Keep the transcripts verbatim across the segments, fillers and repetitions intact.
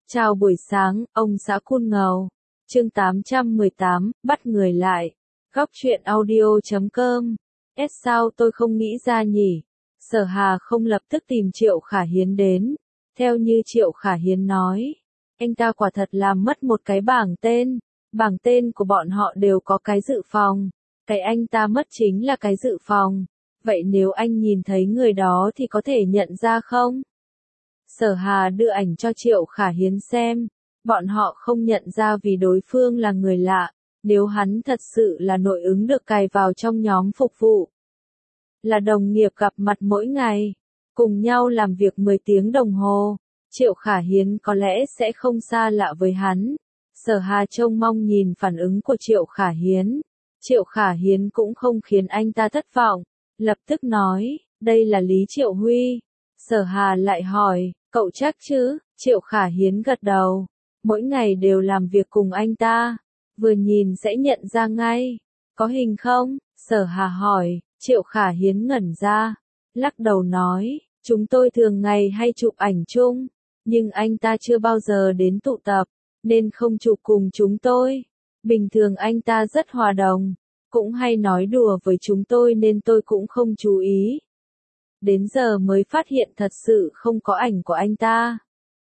Chào buổi sáng, ông xã Cool Ngầu. Chương tám trăm mười tám, bắt người lại. Góc truyện audio chấm com. S sao tôi không nghĩ ra nhỉ? Sở Hà không lập tức tìm Triệu Khả Hiến đến. Theo như Triệu Khả Hiến nói, anh ta quả thật làm mất một cái bảng tên. Bảng tên của bọn họ đều có cái dự phòng. Cái anh ta mất chính là cái dự phòng. Vậy nếu anh nhìn thấy người đó thì có thể nhận ra không? Sở Hà đưa ảnh cho Triệu Khả Hiến xem. Bọn họ không nhận ra vì đối phương là người lạ. Nếu hắn thật sự là nội ứng được cài vào trong nhóm phục vụ, là đồng nghiệp gặp mặt mỗi ngày, cùng nhau làm việc mười tiếng đồng hồ, Triệu Khả Hiến có lẽ sẽ không xa lạ với hắn. Sở Hà trông mong nhìn phản ứng của Triệu Khả Hiến. Triệu Khả Hiến cũng không khiến anh ta thất vọng, lập tức nói, đây là Lý Triệu Huy. Sở Hà lại hỏi, cậu chắc chứ? Triệu Khả Hiến gật đầu, mỗi ngày đều làm việc cùng anh ta, vừa nhìn sẽ nhận ra ngay. Có hình không? Sở Hà hỏi. Triệu Khả Hiến ngẩn ra, lắc đầu nói, chúng tôi thường ngày hay chụp ảnh chung, nhưng anh ta chưa bao giờ đến tụ tập, nên không chụp cùng chúng tôi. Bình thường anh ta rất hòa đồng, cũng hay nói đùa với chúng tôi nên tôi cũng không chú ý. Đến giờ mới phát hiện thật sự không có ảnh của anh ta.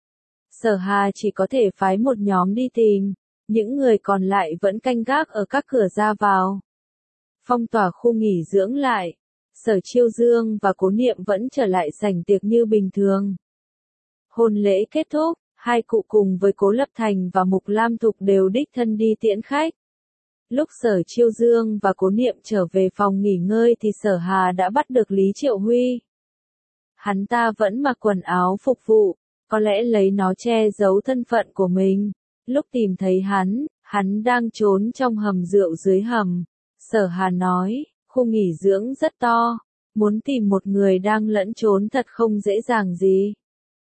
Sở Hà chỉ có thể phái một nhóm đi tìm, những người còn lại vẫn canh gác ở các cửa ra vào. Phong tỏa khu nghỉ dưỡng lại, Sở Chiêu Dương và Cố Niệm vẫn trở lại sảnh tiệc như bình thường. Hôn lễ kết thúc, hai cụ cùng với Cố Lập Thành và Mục Lam Thục đều đích thân đi tiễn khách. Lúc Sở Chiêu Dương và Cố Niệm trở về phòng nghỉ ngơi thì Sở Hà đã bắt được Lý Triệu Huy. Hắn ta vẫn mặc quần áo phục vụ, có lẽ lấy nó che giấu thân phận của mình. Lúc tìm thấy hắn, hắn đang trốn trong hầm rượu dưới hầm. Sở Hà nói, khu nghỉ dưỡng rất to, muốn tìm một người đang lẫn trốn thật không dễ dàng gì.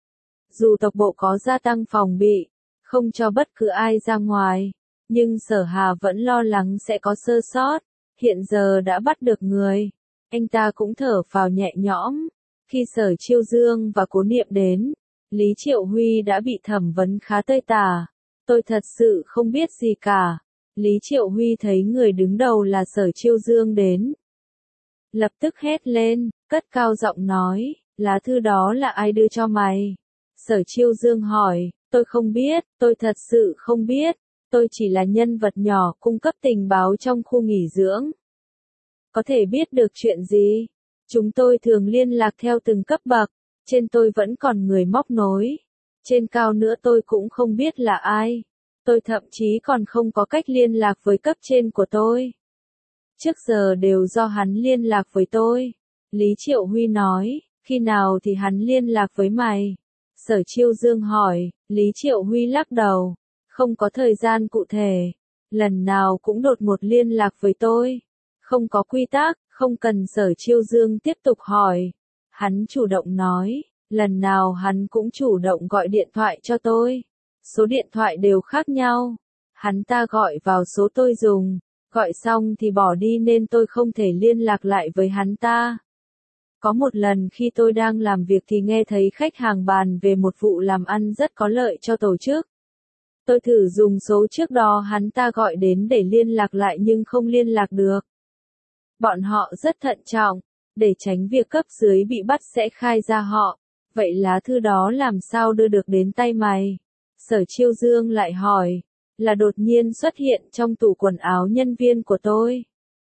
Dù tộc bộ có gia tăng phòng bị, không cho bất cứ ai ra ngoài, nhưng Sở Hà vẫn lo lắng sẽ có sơ sót. Hiện giờ đã bắt được người, anh ta cũng thở phào nhẹ nhõm. Khi Sở Chiêu Dương và Cố Niệm đến, Lý Triệu Huy đã bị thẩm vấn khá tơi tả. Tôi thật sự không biết gì cả. Lý Triệu Huy thấy người đứng đầu là Sở Chiêu Dương đến, lập tức hét lên, cất cao giọng nói, lá thư đó là ai đưa cho mày? Sở Chiêu Dương hỏi, tôi không biết, tôi thật sự không biết, tôi chỉ là nhân vật nhỏ cung cấp tình báo trong khu nghỉ dưỡng. Có thể biết được chuyện gì? Chúng tôi thường liên lạc theo từng cấp bậc, trên tôi vẫn còn người móc nối, trên cao nữa tôi cũng không biết là ai. Tôi thậm chí còn không có cách liên lạc với cấp trên của tôi. Trước giờ đều do hắn liên lạc với tôi. Lý Triệu Huy nói, khi nào thì hắn liên lạc với mày? Sở Chiêu Dương hỏi. Lý Triệu Huy lắc đầu, không có thời gian cụ thể. Lần nào cũng đột ngột liên lạc với tôi. Không có quy tắc, không cần Sở Chiêu Dương tiếp tục hỏi. Hắn chủ động nói, lần nào hắn cũng chủ động gọi điện thoại cho tôi. Số điện thoại đều khác nhau. Hắn ta gọi vào số tôi dùng, gọi xong thì bỏ đi nên tôi không thể liên lạc lại với hắn ta. Có một lần khi tôi đang làm việc thì nghe thấy khách hàng bàn về một vụ làm ăn rất có lợi cho tổ chức. Tôi thử dùng số trước đó hắn ta gọi đến để liên lạc lại nhưng không liên lạc được. Bọn họ rất thận trọng, để tránh việc cấp dưới bị bắt sẽ khai ra họ. Vậy lá thư đó làm sao đưa được đến tay mày? Sở Chiêu Dương lại hỏi, là đột nhiên xuất hiện trong tủ quần áo nhân viên của tôi.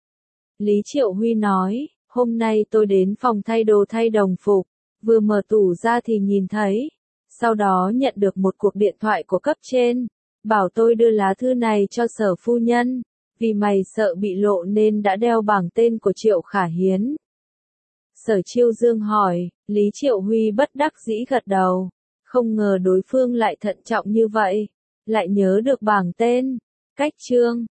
Lý Triệu Huy nói, hôm nay tôi đến phòng thay đồ thay đồng phục, vừa mở tủ ra thì nhìn thấy, sau đó nhận được một cuộc điện thoại của cấp trên, bảo tôi đưa lá thư này cho Sở phu nhân, vì mày sợ bị lộ nên đã đeo bảng tên của Triệu Khả Hiến. Sở Chiêu Dương hỏi, Lý Triệu Huy bất đắc dĩ gật đầu. Không ngờ đối phương lại thận trọng như vậy, lại nhớ được bảng tên. Cách chương